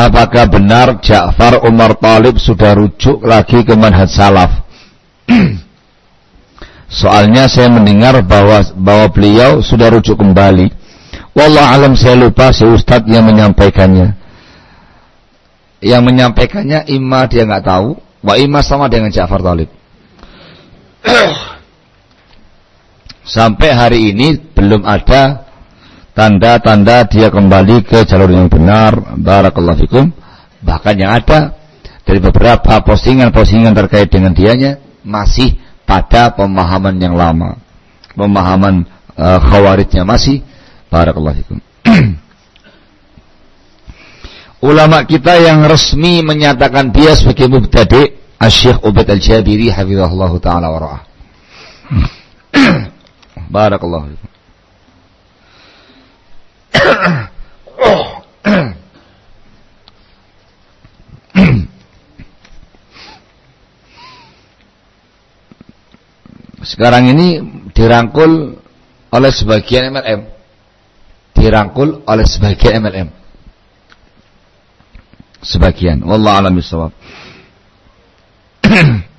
apakah benar Ja'far Umar Thalib sudah rujuk lagi ke manhaj salaf? Soalnya saya mendengar bahwa beliau sudah rujuk kembali. Wallahu alam, saya lupa si ustadz yang menyampaikannya. Yang menyampaikannya imma dia nggak tahu, wa imma sama dengan Ja'far Thalib. Sampai hari ini belum ada tanda-tanda dia kembali ke jalur yang benar. Barakallahu fikum. Bahkan yang ada dari beberapa postingan-postingan terkait dengan dianya masih pada pemahaman yang lama, pemahaman khawarijnya masih. Barakallahu fikum. Ulama kita yang resmi menyatakan dia sebagai mubtadi' Asy-Syaikh Ubaid Al-Jabiri hafizahullah taala wa ra'ah. Barakallahu fikum. Sekarang ini dirangkul oleh sebagian MLM. Dirangkul oleh sebagian MLM. Sebagian, wallahu a'lam bishawab.